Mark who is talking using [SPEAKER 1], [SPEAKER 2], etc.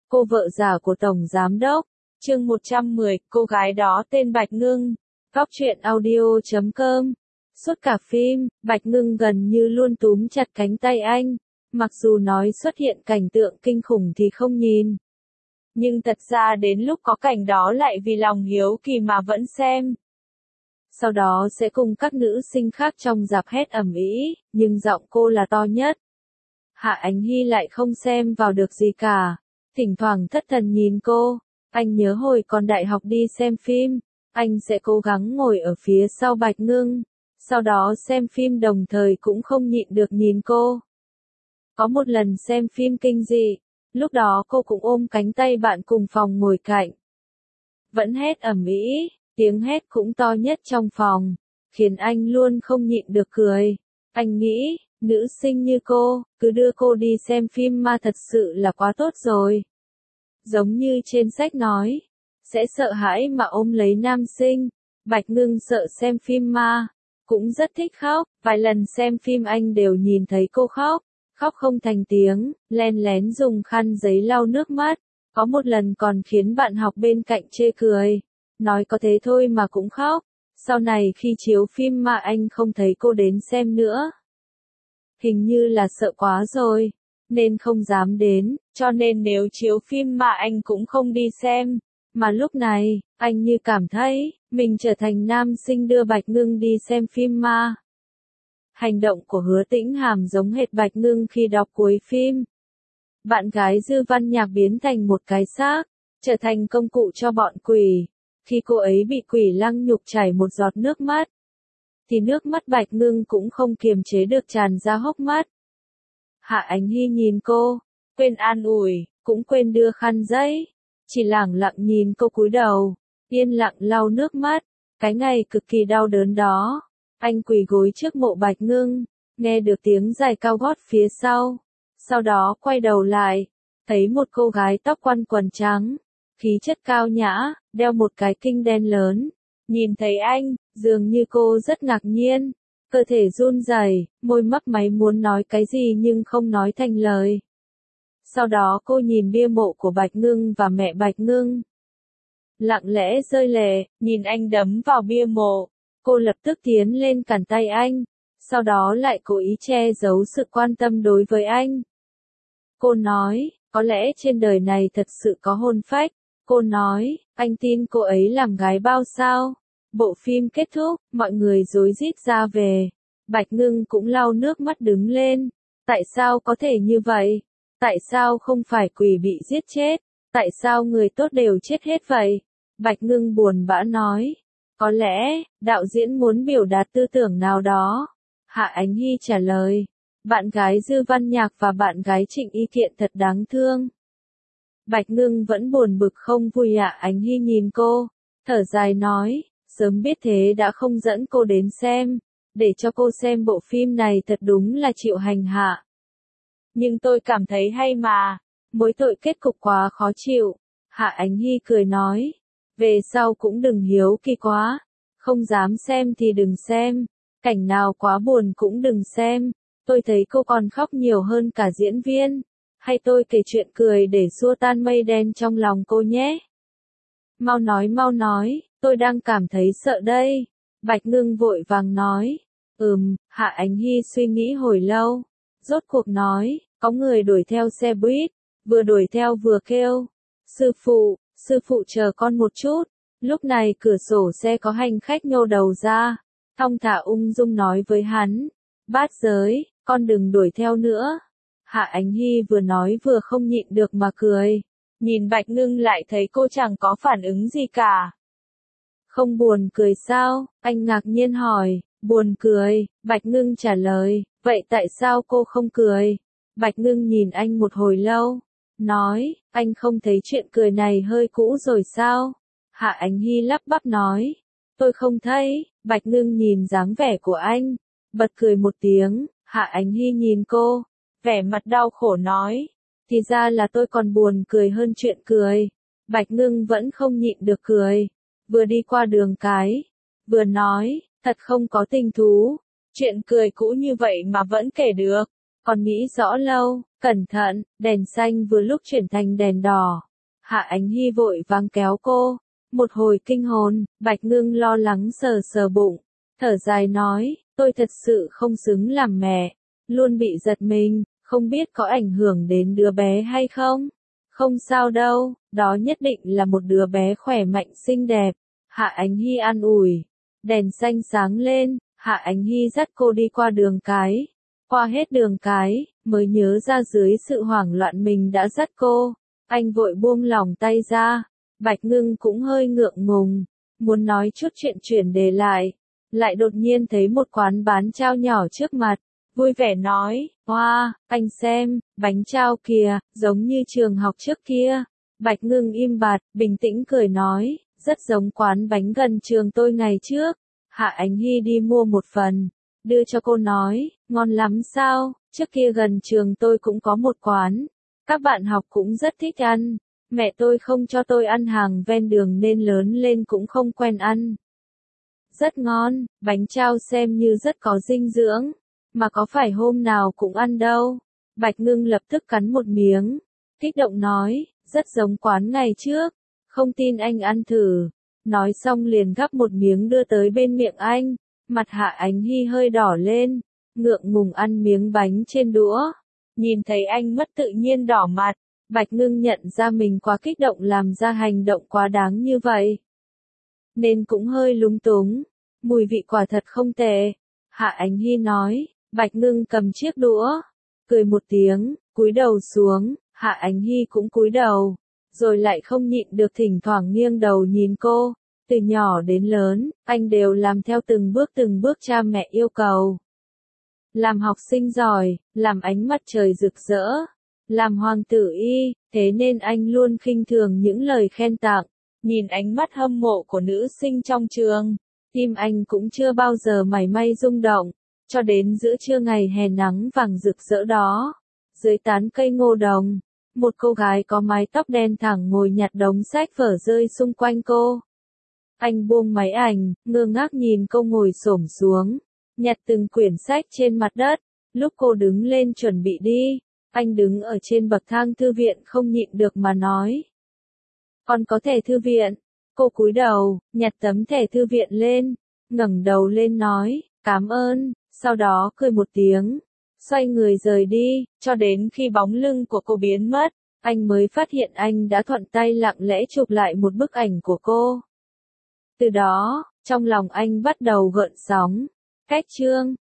[SPEAKER 1] Cô vợ già của Tổng Giám Đốc. Chương 110, cô gái đó tên Bạch Ngưng. Góc truyện audio.com. Suốt cả phim, Bạch Ngưng gần như luôn túm chặt cánh tay anh. Mặc dù nói xuất hiện cảnh tượng kinh khủng thì không nhìn. Nhưng thật ra đến lúc có cảnh đó lại vì lòng hiếu kỳ mà vẫn xem. Sau đó sẽ cùng các nữ sinh khác trong rạp hét ầm ĩ, nhưng giọng cô là to nhất. Hạ Ánh Hy lại không xem vào được gì cả. Thỉnh thoảng thất thần nhìn cô. Anh nhớ hồi còn đại học đi xem phim, anh sẽ cố gắng ngồi ở phía sau Bạch Ngưng. Sau đó xem phim đồng thời cũng không nhịn được nhìn cô. Có một lần xem phim kinh dị, lúc đó cô cũng ôm cánh tay bạn cùng phòng ngồi cạnh. Vẫn hét ầm ĩ, tiếng hét cũng to nhất trong phòng, khiến anh luôn không nhịn được cười. Anh nghĩ, nữ sinh như cô, cứ đưa cô đi xem phim ma thật sự là quá tốt rồi. Giống như trên sách nói, sẽ sợ hãi mà ôm lấy nam sinh. Bạch Ngưng sợ xem phim ma, cũng rất thích khóc, vài lần xem phim anh đều nhìn thấy cô khóc, khóc không thành tiếng, len lén dùng khăn giấy lau nước mắt, có một lần còn khiến bạn học bên cạnh chê cười, nói có thế thôi mà cũng khóc. Sau này khi chiếu phim ma anh không thấy cô đến xem nữa. Hình như là sợ quá rồi, nên không dám đến, cho nên nếu chiếu phim mà anh cũng không đi xem. Mà lúc này, anh như cảm thấy, mình trở thành nam sinh đưa Bạch Ngưng đi xem phim ma. Hành động của Hứa Tĩnh Hàm giống hệt Bạch Ngưng khi đọc cuối phim. Bạn gái Dư Văn Nhạc biến thành một cái xác, trở thành công cụ cho bọn quỷ. Khi cô ấy bị quỷ lăng nhục chảy một giọt nước mắt, thì nước mắt Bạch Ngưng cũng không kiềm chế được tràn ra hốc mắt. Hạ Ánh Hy nhìn cô, quên an ủi, cũng quên đưa khăn giấy, chỉ lẳng lặng nhìn cô cúi đầu, yên lặng lau nước mắt. Cái ngày cực kỳ đau đớn đó, anh quỳ gối trước mộ Bạch Ngưng, nghe được tiếng giày cao gót phía sau đó quay đầu lại, thấy một cô gái tóc quăn quần trắng, khí chất cao nhã, đeo một cái kinh đen lớn. Nhìn thấy anh, dường như cô rất ngạc nhiên, cơ thể run rẩy, môi mấp máy muốn nói cái gì nhưng không nói thành lời. Sau đó cô nhìn bia mộ của Bạch Ngưng và mẹ Bạch Ngưng. Lặng lẽ rơi lệ, nhìn anh đấm vào bia mộ, cô lập tức tiến lên cản tay anh, sau đó lại cố ý che giấu sự quan tâm đối với anh. Cô nói, có lẽ trên đời này thật sự có hồn phách. Cô nói, anh tin cô ấy làm gái bao sao? Bộ phim kết thúc, mọi người rối rít ra về. Bạch Ngưng cũng lau nước mắt đứng lên. Tại sao có thể như vậy? Tại sao không phải quỷ bị giết chết? Tại sao người tốt đều chết hết vậy? Bạch Ngưng buồn bã nói. Có lẽ, đạo diễn muốn biểu đạt tư tưởng nào đó. Hạ Ánh Hy trả lời. Bạn gái Dư Văn Nhạc và bạn gái Trịnh Y Kiện thật đáng thương. Bạch Ngưng vẫn buồn bực không vui. Hạ Ánh Hy nhìn cô, thở dài nói, sớm biết thế đã không dẫn cô đến xem, để cho cô xem bộ phim này thật đúng là chịu hành hạ. Nhưng tôi cảm thấy hay mà, mỗi tội kết cục quá khó chịu. Hạ Ánh Hy cười nói, về sau cũng đừng hiếu kỳ quá, không dám xem thì đừng xem, cảnh nào quá buồn cũng đừng xem. Tôi thấy cô còn khóc nhiều hơn cả diễn viên. Hay tôi kể chuyện cười để xua tan mây đen trong lòng cô nhé? Mau nói, tôi đang cảm thấy sợ đây. Bạch Ngưng vội vàng nói. Hạ Ánh Hy suy nghĩ hồi lâu. Rốt cuộc nói, có người đuổi theo xe buýt, vừa đuổi theo vừa kêu. Sư phụ chờ con một chút. Lúc này cửa sổ xe có hành khách nhô đầu ra. Thong thả ung dung nói với hắn. Bát giới, con đừng đuổi theo nữa. Hạ Ánh Hy vừa nói vừa không nhịn được mà cười. Nhìn Bạch Ngưng lại thấy cô chẳng có phản ứng gì cả. Không buồn cười sao? Anh ngạc nhiên hỏi. Buồn cười, Bạch Ngưng trả lời. Vậy tại sao cô không cười? Bạch Ngưng nhìn anh một hồi lâu. Nói, anh không thấy chuyện cười này hơi cũ rồi sao? Hạ Ánh Hy lắp bắp nói. Tôi không thấy. Bạch Ngưng nhìn dáng vẻ của anh, bật cười một tiếng. Hạ Ánh Hy nhìn cô, vẻ mặt đau khổ nói, thì ra là tôi còn buồn cười hơn chuyện cười. Bạch Ngưng vẫn không nhịn được cười, vừa đi qua đường cái, vừa nói, thật không có tình thú, chuyện cười cũ như vậy mà vẫn kể được. Còn nghĩ rõ lâu, cẩn thận, đèn xanh vừa lúc chuyển thành đèn đỏ. Hạ Ánh Hy vội vàng kéo cô. Một hồi kinh hồn, Bạch Ngưng lo lắng sờ sờ bụng. Thở dài nói, tôi thật sự không xứng làm mẹ. Luôn bị giật mình, không biết có ảnh hưởng đến đứa bé hay không? Không sao đâu, đó nhất định là một đứa bé khỏe mạnh xinh đẹp. Hạ Ánh Hy an ủi. Đèn xanh sáng lên, Hạ Ánh Hy dắt cô đi qua đường cái. Qua hết đường cái, mới nhớ ra dưới sự hoảng loạn mình đã dắt cô. Anh vội buông lỏng tay ra. Bạch Ngưng cũng hơi ngượng ngùng, muốn nói chút chuyện chuyển đề lại đột nhiên thấy một quán bán trao nhỏ trước mặt, vui vẻ nói, wow, anh xem, bánh trao kìa, giống như trường học trước kia. Bạch Ngưng im bặt, bình tĩnh cười nói, rất giống quán bánh gần trường tôi ngày trước. Hạ Ánh Hy đi mua một phần, đưa cho cô nói, ngon lắm sao, trước kia gần trường tôi cũng có một quán, các bạn học cũng rất thích ăn. Mẹ tôi không cho tôi ăn hàng ven đường nên lớn lên cũng không quen ăn. Rất ngon, bánh trao xem như rất có dinh dưỡng, mà có phải hôm nào cũng ăn đâu. Bạch Ngưng lập tức cắn một miếng, kích động nói, rất giống quán ngày trước, không tin anh ăn thử. Nói xong liền gắp một miếng đưa tới bên miệng anh, mặt Hạ Ánh Hy hơi đỏ lên, ngượng ngùng ăn miếng bánh trên đũa. Nhìn thấy anh mất tự nhiên đỏ mặt. Bạch Ngưng nhận ra mình quá kích động làm ra hành động quá đáng như vậy. Nên cũng hơi lúng túng. Mùi vị quả thật không tệ. Hạ Ánh Hy nói. Bạch Ngưng cầm chiếc đũa. Cười một tiếng, cúi đầu xuống. Hạ Ánh Hy cũng cúi đầu. Rồi lại không nhịn được thỉnh thoảng nghiêng đầu nhìn cô. Từ nhỏ đến lớn, anh đều làm theo từng bước cha mẹ yêu cầu. Làm học sinh giỏi, làm ánh mặt trời rực rỡ. Làm hoàng tử y, thế nên anh luôn khinh thường những lời khen tặng. Nhìn ánh mắt hâm mộ của nữ sinh trong trường, tim anh cũng chưa bao giờ mảy may rung động. Cho đến giữa trưa ngày hè nắng vàng rực rỡ đó, dưới tán cây ngô đồng, một cô gái có mái tóc đen thẳng ngồi nhặt đống sách vở rơi xung quanh cô. Anh buông máy ảnh, ngơ ngác nhìn cô ngồi xổm xuống, nhặt từng quyển sách trên mặt đất. Lúc cô đứng lên chuẩn bị đi, anh đứng ở trên bậc thang thư viện không nhịn được mà nói. Con có thẻ thư viện. Cô cúi đầu, nhặt tấm thẻ thư viện lên, ngẩng đầu lên nói, cảm ơn, sau đó cười một tiếng, xoay người rời đi, cho đến khi bóng lưng của cô biến mất, anh mới phát hiện anh đã thuận tay lặng lẽ chụp lại một bức ảnh của cô. Từ đó, trong lòng anh bắt đầu gợn sóng. Cách chương